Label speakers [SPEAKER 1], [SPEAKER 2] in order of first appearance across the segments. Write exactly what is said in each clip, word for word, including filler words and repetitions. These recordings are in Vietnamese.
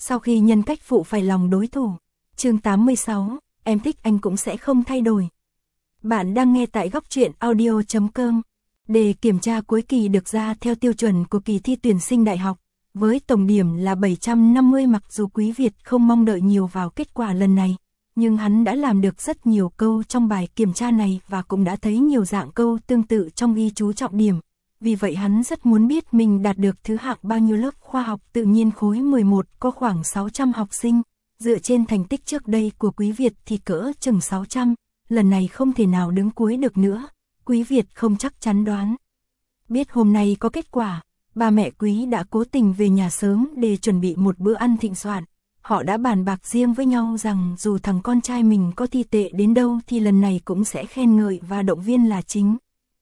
[SPEAKER 1] Sau khi nhân cách phụ phải lòng đối thủ. Chương tám mươi sáu, em thích anh cũng sẽ không thay đổi. Bạn đang nghe tại góc truyện audio chấm com. Đề kiểm tra cuối kỳ được ra theo tiêu chuẩn của kỳ thi tuyển sinh đại học, với tổng điểm là bảy trăm năm mươi. Mặc dù Quý Việt không mong đợi nhiều vào kết quả lần này, nhưng hắn đã làm được rất nhiều câu trong bài kiểm tra này và cũng đã thấy nhiều dạng câu tương tự trong ghi chú trọng điểm. Vì vậy hắn rất muốn biết mình đạt được thứ hạng bao nhiêu. Lớp khoa học tự nhiên khối mười một có khoảng sáu trăm học sinh, dựa trên thành tích trước đây của Quý Việt thì cỡ chừng sáu trăm, lần này không thể nào đứng cuối được nữa, Quý Việt không chắc chắn đoán. Biết hôm nay có kết quả, ba mẹ Quý đã cố tình về nhà sớm để chuẩn bị một bữa ăn thịnh soạn. Họ đã bàn bạc riêng với nhau rằng dù thằng con trai mình có thi tệ đến đâu thì lần này cũng sẽ khen ngợi và động viên là chính.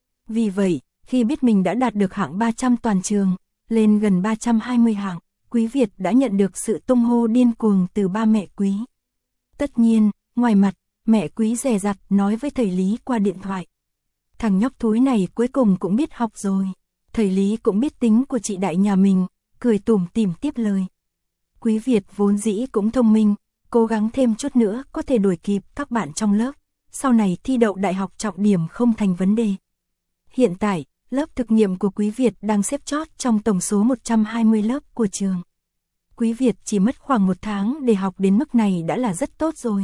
[SPEAKER 1] Vì vậy, khi biết mình đã đạt được hạng ba trăm toàn trường, lên gần ba trăm hai mươi hạng, Quý Việt đã nhận được sự tung hô điên cuồng từ ba mẹ Quý. Tất nhiên, ngoài mặt, mẹ Quý dè dặt nói với thầy Lý qua điện thoại. Thằng nhóc thúi này cuối cùng cũng biết học rồi. Thầy Lý cũng biết tính của chị đại nhà mình, cười tủm tỉm tiếp lời. Quý Việt vốn dĩ cũng thông minh, cố gắng thêm chút nữa có thể đuổi kịp các bạn trong lớp, sau này thi đậu đại học trọng điểm không thành vấn đề. Hiện tại, lớp thực nghiệm của Quý Việt đang xếp chót trong tổng số một trăm hai mươi lớp của trường. Quý Việt chỉ mất khoảng một tháng để học đến mức này đã là rất tốt rồi.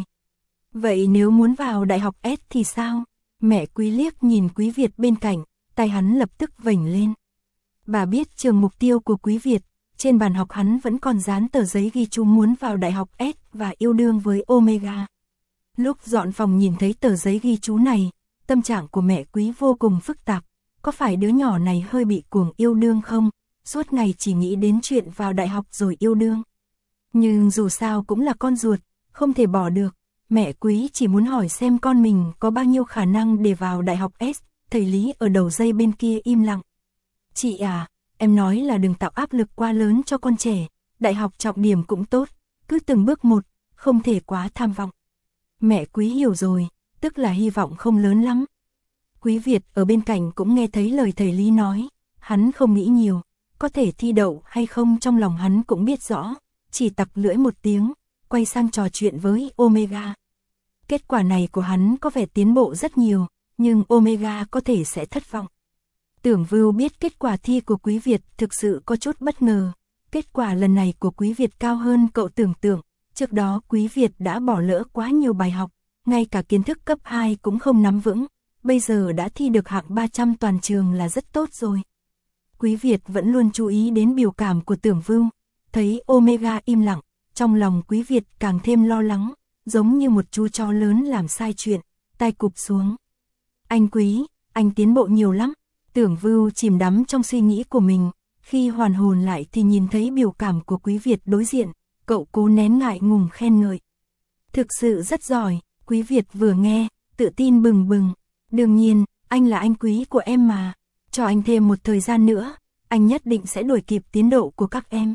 [SPEAKER 1] Vậy nếu muốn vào đại học S thì sao? Mẹ Quý liếc nhìn Quý Việt bên cạnh, tay hắn lập tức vểnh lên. Bà biết trường mục tiêu của Quý Việt, trên bàn học hắn vẫn còn dán tờ giấy ghi chú muốn vào đại học S và yêu đương với Omega. Lúc dọn phòng nhìn thấy tờ giấy ghi chú này, tâm trạng của mẹ Quý vô cùng phức tạp. Có phải đứa nhỏ này hơi bị cuồng yêu đương không? Suốt ngày chỉ nghĩ đến chuyện vào đại học rồi yêu đương. Nhưng dù sao cũng là con ruột, không thể bỏ được. Mẹ Quý chỉ muốn hỏi xem con mình có bao nhiêu khả năng để vào đại học S. Thầy Lý ở đầu dây bên kia im lặng. Chị à, em nói là đừng tạo áp lực quá lớn cho con trẻ. Đại học trọng điểm cũng tốt, cứ từng bước một, không thể quá tham vọng. Mẹ Quý hiểu rồi, tức là hy vọng không lớn lắm. Quý Việt ở bên cạnh cũng nghe thấy lời thầy Lý nói, hắn không nghĩ nhiều, có thể thi đậu hay không trong lòng hắn cũng biết rõ, chỉ tặc lưỡi một tiếng, quay sang trò chuyện với Omega. Kết quả này của hắn có vẻ tiến bộ rất nhiều, nhưng Omega có thể sẽ thất vọng. Tưởng Vưu biết kết quả thi của Quý Việt thực sự có chút bất ngờ, kết quả lần này của Quý Việt cao hơn cậu tưởng tượng, trước đó Quý Việt đã bỏ lỡ quá nhiều bài học, ngay cả kiến thức cấp hai cũng không nắm vững. Bây giờ đã thi được hạng ba trăm toàn trường là rất tốt rồi. Quý Việt vẫn luôn chú ý đến biểu cảm của Tưởng Vưu, thấy Omega im lặng, trong lòng Quý Việt càng thêm lo lắng, giống như một chú chó lớn làm sai chuyện, tai cụp xuống. Anh Quý, anh tiến bộ nhiều lắm. Tưởng Vưu chìm đắm trong suy nghĩ của mình, khi hoàn hồn lại thì nhìn thấy biểu cảm của Quý Việt đối diện, cậu cố nén ngại ngùng khen ngợi. Thực sự rất giỏi, Quý Việt vừa nghe, tự tin bừng bừng. Đương nhiên, anh là anh Quý của em mà, cho anh thêm một thời gian nữa, anh nhất định sẽ đuổi kịp tiến độ của các em.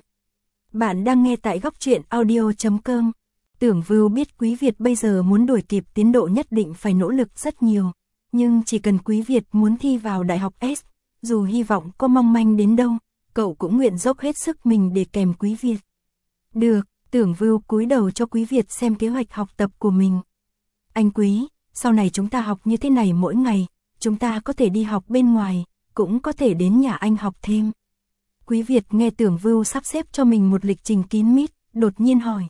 [SPEAKER 1] Bạn đang nghe tại góc truyện audio chấm com. Tưởng Vưu biết Quý Việt bây giờ muốn đuổi kịp tiến độ nhất định phải nỗ lực rất nhiều, nhưng chỉ cần Quý Việt muốn thi vào đại học S, dù hy vọng có mong manh đến đâu, cậu cũng nguyện dốc hết sức mình để kèm Quý Việt. Được, Tưởng Vưu cúi đầu cho Quý Việt xem kế hoạch học tập của mình. Anh Quý, sau này chúng ta học như thế này mỗi ngày, chúng ta có thể đi học bên ngoài, cũng có thể đến nhà anh học thêm. Quý Việt nghe Tưởng Vưu sắp xếp cho mình một lịch trình kín mít, đột nhiên hỏi.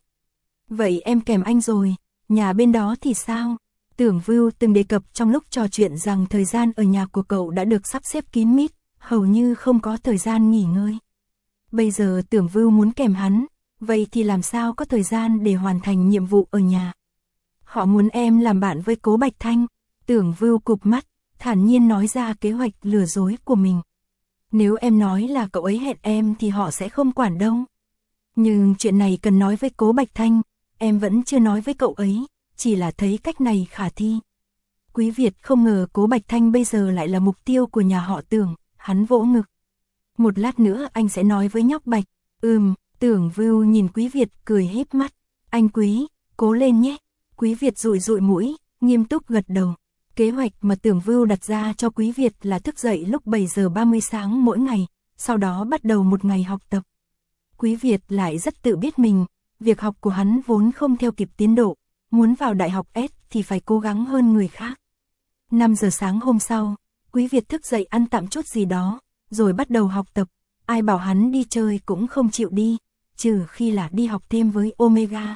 [SPEAKER 1] Vậy em kèm anh rồi, nhà bên đó thì sao? Tưởng Vưu từng đề cập trong lúc trò chuyện rằng thời gian ở nhà của cậu đã được sắp xếp kín mít, hầu như không có thời gian nghỉ ngơi. Bây giờ Tưởng Vưu muốn kèm hắn, vậy thì làm sao có thời gian để hoàn thành nhiệm vụ ở nhà? Họ muốn em làm bạn với Cố Bạch Thanh. Tưởng Vưu cụp mắt, thản nhiên nói ra kế hoạch lừa dối của mình. Nếu em nói là cậu ấy hẹn em thì họ sẽ không quản đâu. Nhưng chuyện này cần nói với Cố Bạch Thanh, em vẫn chưa nói với cậu ấy, chỉ là thấy cách này khả thi. Quý Việt không ngờ Cố Bạch Thanh bây giờ lại là mục tiêu của nhà họ Tưởng, hắn vỗ ngực. Một lát nữa anh sẽ nói với nhóc Bạch. Ừm, Tưởng Vưu nhìn Quý Việt cười híp mắt. Anh Quý, cố lên nhé. Quý Việt dụi dụi mũi, nghiêm túc gật đầu. Kế hoạch mà Tưởng Vưu đặt ra cho Quý Việt là thức dậy lúc bảy giờ ba mươi sáng mỗi ngày, sau đó bắt đầu một ngày học tập. Quý Việt lại rất tự biết mình, việc học của hắn vốn không theo kịp tiến độ, muốn vào đại học S thì phải cố gắng hơn người khác. năm giờ sáng hôm sau, Quý Việt thức dậy ăn tạm chút gì đó, rồi bắt đầu học tập, ai bảo hắn đi chơi cũng không chịu đi, trừ khi là đi học thêm với Omega.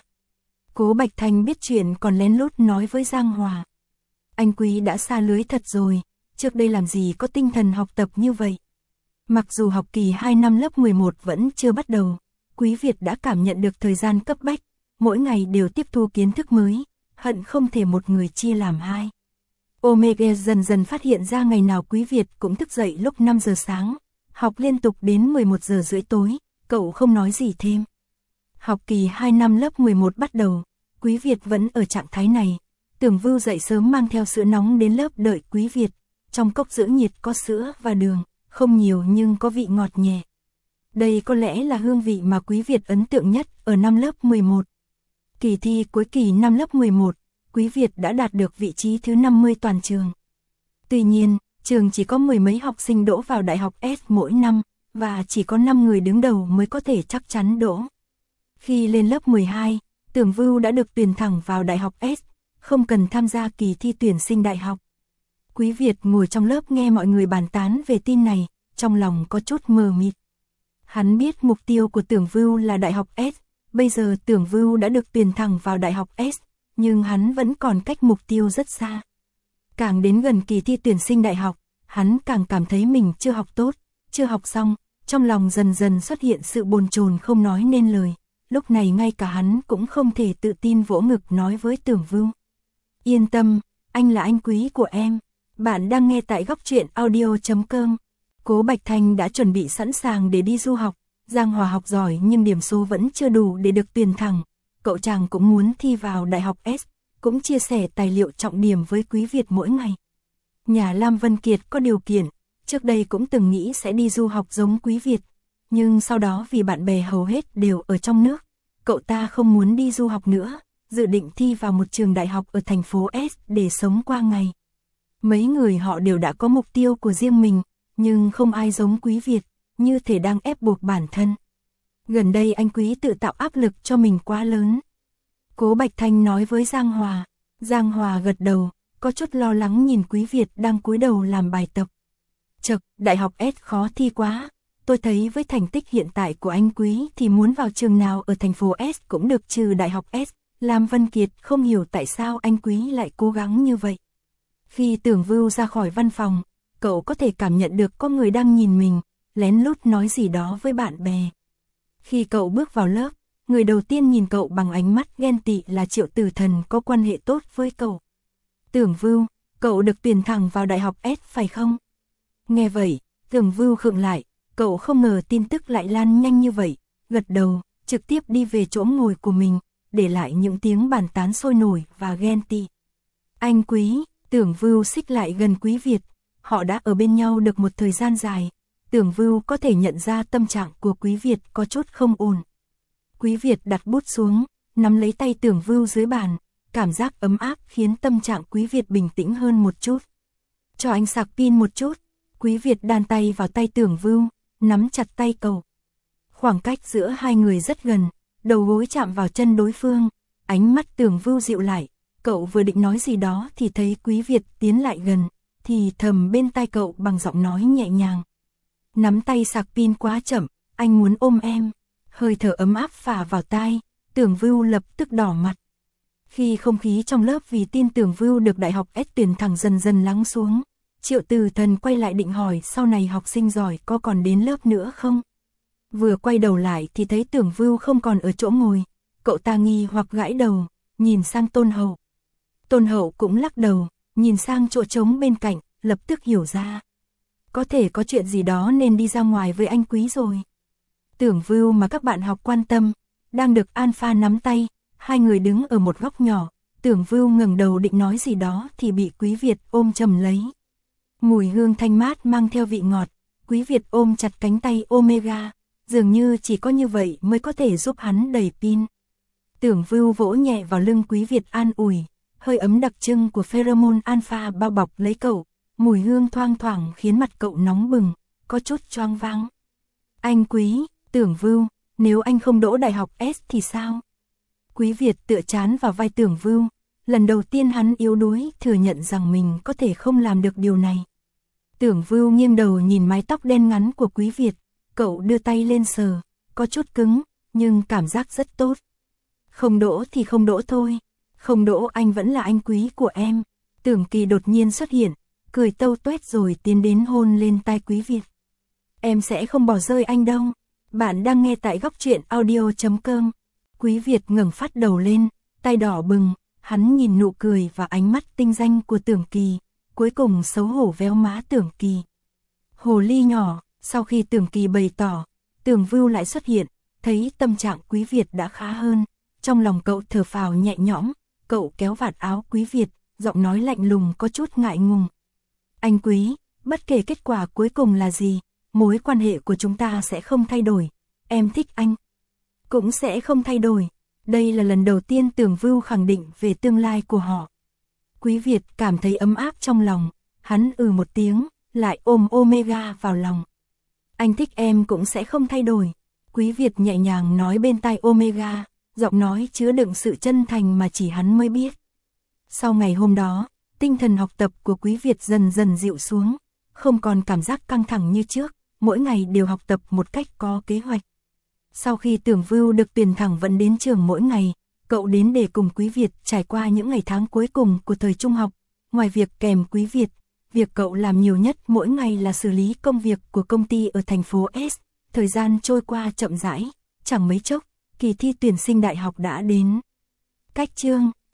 [SPEAKER 1] Cố Bạch Thành biết chuyện còn lén lút nói với Giang Hòa. Anh Quý đã xa lưới thật rồi, trước đây làm gì có tinh thần học tập như vậy. Mặc dù học kỳ hai năm lớp mười một vẫn chưa bắt đầu, Quý Việt đã cảm nhận được thời gian cấp bách, mỗi ngày đều tiếp thu kiến thức mới, hận không thể một người chia làm hai. Omega dần dần phát hiện ra ngày nào Quý Việt cũng thức dậy lúc năm giờ sáng, học liên tục đến mười một giờ rưỡi tối, cậu không nói gì thêm. Học kỳ hai năm lớp mười một bắt đầu, Quý Việt vẫn ở trạng thái này. Tưởng Vưu dậy sớm mang theo sữa nóng đến lớp đợi Quý Việt, trong cốc giữ nhiệt có sữa và đường, không nhiều nhưng có vị ngọt nhẹ. Đây có lẽ là hương vị mà Quý Việt ấn tượng nhất ở năm lớp mười một. Kỳ thi cuối kỳ năm lớp mười một, Quý Việt đã đạt được vị trí thứ năm mươi toàn trường. Tuy nhiên, trường chỉ có mười mấy học sinh đỗ vào đại học S mỗi năm, và chỉ có năm người đứng đầu mới có thể chắc chắn đỗ. Khi lên lớp mười hai, Tưởng Vưu đã được tuyển thẳng vào đại học S, không cần tham gia kỳ thi tuyển sinh đại học. Quý Việt ngồi trong lớp nghe mọi người bàn tán về tin này, trong lòng có chút mờ mịt. Hắn biết mục tiêu của Tưởng Vưu là đại học S, bây giờ Tưởng Vưu đã được tuyển thẳng vào đại học S, nhưng hắn vẫn còn cách mục tiêu rất xa. Càng đến gần kỳ thi tuyển sinh đại học, hắn càng cảm thấy mình chưa học tốt, chưa học xong, trong lòng dần dần xuất hiện sự bồn chồn không nói nên lời. Lúc này ngay cả hắn cũng không thể tự tin vỗ ngực nói với Tưởng Vưu. Yên tâm, anh là anh Quý của em. Bạn đang nghe tại góc truyện audio chấm com. Cố Bạch Thành đã chuẩn bị sẵn sàng để đi du học. Giang Hòa học giỏi nhưng điểm số vẫn chưa đủ để được tuyển thẳng. Cậu chàng cũng muốn thi vào đại học S, cũng chia sẻ tài liệu trọng điểm với Quý Việt mỗi ngày. Nhà Lam Vân Kiệt có điều kiện, trước đây cũng từng nghĩ sẽ đi du học giống Quý Việt. Nhưng sau đó vì bạn bè hầu hết đều ở trong nước, cậu ta không muốn đi du học nữa, dự định thi vào một trường đại học ở thành phố S để sống qua ngày. Mấy người họ đều đã có mục tiêu của riêng mình, nhưng không ai giống Quý Việt, như thể đang ép buộc bản thân. Gần đây anh Quý tự tạo áp lực cho mình quá lớn. Cố Bạch Thành nói với Giang Hòa. Giang Hòa gật đầu, có chút lo lắng nhìn Quý Việt đang cúi đầu làm bài tập. Chậc, đại học S khó thi quá. Tôi thấy với thành tích hiện tại của anh Quý thì muốn vào trường nào ở thành phố S cũng được trừ đại học S. Lam Vân Kiệt không hiểu tại sao anh Quý lại cố gắng như vậy. Khi Tưởng Vưu ra khỏi văn phòng, cậu có thể cảm nhận được có người đang nhìn mình, lén lút nói gì đó với bạn bè. Khi cậu bước vào lớp, người đầu tiên nhìn cậu bằng ánh mắt ghen tị là Triệu Tử Thần có quan hệ tốt với cậu. Tưởng Vưu, cậu được tuyển thẳng vào đại học S phải không? Nghe vậy, Tưởng Vưu khựng lại, cậu không ngờ tin tức lại lan nhanh như vậy, gật đầu, trực tiếp đi về chỗ ngồi của mình, để lại những tiếng bàn tán sôi nổi và ghen tị. Anh Quý, Tưởng Vưu xích lại gần Quý Việt, họ đã ở bên nhau được một thời gian dài, Tưởng Vưu có thể nhận ra tâm trạng của Quý Việt có chút không ổn. Quý Việt đặt bút xuống, nắm lấy tay Tưởng Vưu dưới bàn, cảm giác ấm áp khiến tâm trạng Quý Việt bình tĩnh hơn một chút. Cho anh sạc pin một chút, Quý Việt đan tay vào tay Tưởng Vưu, nắm chặt tay cậu. Khoảng cách giữa hai người rất gần, đầu gối chạm vào chân đối phương, ánh mắt Tưởng Vưu dịu lại, cậu vừa định nói gì đó thì thấy Quý Việt tiến lại gần, thì thầm bên tai cậu bằng giọng nói nhẹ nhàng. Nắm tay sạc pin quá chậm, anh muốn ôm em. Hơi thở ấm áp phả vào tai, Tưởng Vưu lập tức đỏ mặt. Khi không khí trong lớp vì tin Tưởng Vưu được đại học S tuyển thẳng dần dần lắng xuống, Triệu Tử Thần quay lại định hỏi sau này học sinh giỏi có còn đến lớp nữa không? Vừa quay đầu lại thì thấy Tưởng Vưu không còn ở chỗ ngồi, cậu ta nghi hoặc gãi đầu, nhìn sang Tôn Hậu. Tôn Hậu cũng lắc đầu, nhìn sang chỗ trống bên cạnh, lập tức hiểu ra. Có thể có chuyện gì đó nên đi ra ngoài với anh Quý rồi. Tưởng Vưu mà các bạn học quan tâm, đang được Alpha nắm tay, hai người đứng ở một góc nhỏ, Tưởng Vưu ngẩng đầu định nói gì đó thì bị Quý Việt ôm chầm lấy. Mùi hương thanh mát mang theo vị ngọt, Quý Việt ôm chặt cánh tay Omega, dường như chỉ có như vậy mới có thể giúp hắn đầy pin. Tưởng Vưu vỗ nhẹ vào lưng Quý Việt an ủi, hơi ấm đặc trưng của pheromone alpha bao bọc lấy cậu, mùi hương thoang thoảng khiến mặt cậu nóng bừng, có chút choáng váng. Anh Quý, Tưởng Vưu, nếu anh không đỗ đại học S thì sao? Quý Việt tựa trán vào vai Tưởng Vưu, lần đầu tiên hắn yếu đuối thừa nhận rằng mình có thể không làm được điều này. Tưởng Vưu nghiêng đầu nhìn mái tóc đen ngắn của Quý Việt, cậu đưa tay lên sờ, có chút cứng, nhưng cảm giác rất tốt. Không đỗ thì không đỗ thôi, không đỗ anh vẫn là anh quý của em. Tưởng Kỳ đột nhiên xuất hiện, cười tâu tuét rồi tiến đến hôn lên tai Quý Việt. Em sẽ không bỏ rơi anh đâu. Bạn đang nghe tại góc truyện audio chấm com. Quý Việt ngẩng phát đầu lên, tay đỏ bừng, hắn nhìn nụ cười và ánh mắt tinh danh của Tưởng Kỳ, cuối cùng xấu hổ véo má Tưởng Kỳ. Hồ ly nhỏ, sau khi Tưởng Kỳ bày tỏ, Tưởng Vưu lại xuất hiện, thấy tâm trạng Quý Việt đã khá hơn, trong lòng cậu thở phào nhẹ nhõm, cậu kéo vạt áo Quý Việt, giọng nói lạnh lùng có chút ngại ngùng. Anh Quý, bất kể kết quả cuối cùng là gì, mối quan hệ của chúng ta sẽ không thay đổi, em thích anh, cũng sẽ không thay đổi. Đây là lần đầu tiên Tưởng Vưu khẳng định về tương lai của họ. Quý Việt cảm thấy ấm áp trong lòng, hắn ừ một tiếng, lại ôm Omega vào lòng. Anh thích em cũng sẽ không thay đổi. Quý Việt nhẹ nhàng nói bên tai Omega, giọng nói chứa đựng sự chân thành mà chỉ hắn mới biết. Sau ngày hôm đó, tinh thần học tập của Quý Việt dần dần dịu xuống, không còn cảm giác căng thẳng như trước, mỗi ngày đều học tập một cách có kế hoạch. Sau khi Tưởng Vưu được tuyển thẳng vẫn đến trường mỗi ngày, cậu đến để cùng Quý Việt trải qua những ngày tháng cuối cùng của thời trung học. Ngoài việc kèm Quý Việt, việc cậu làm nhiều nhất mỗi ngày là xử lý công việc của công ty ở thành phố S. Thời gian trôi qua chậm rãi, chẳng mấy chốc, kỳ thi tuyển sinh đại học đã đến. Cách chương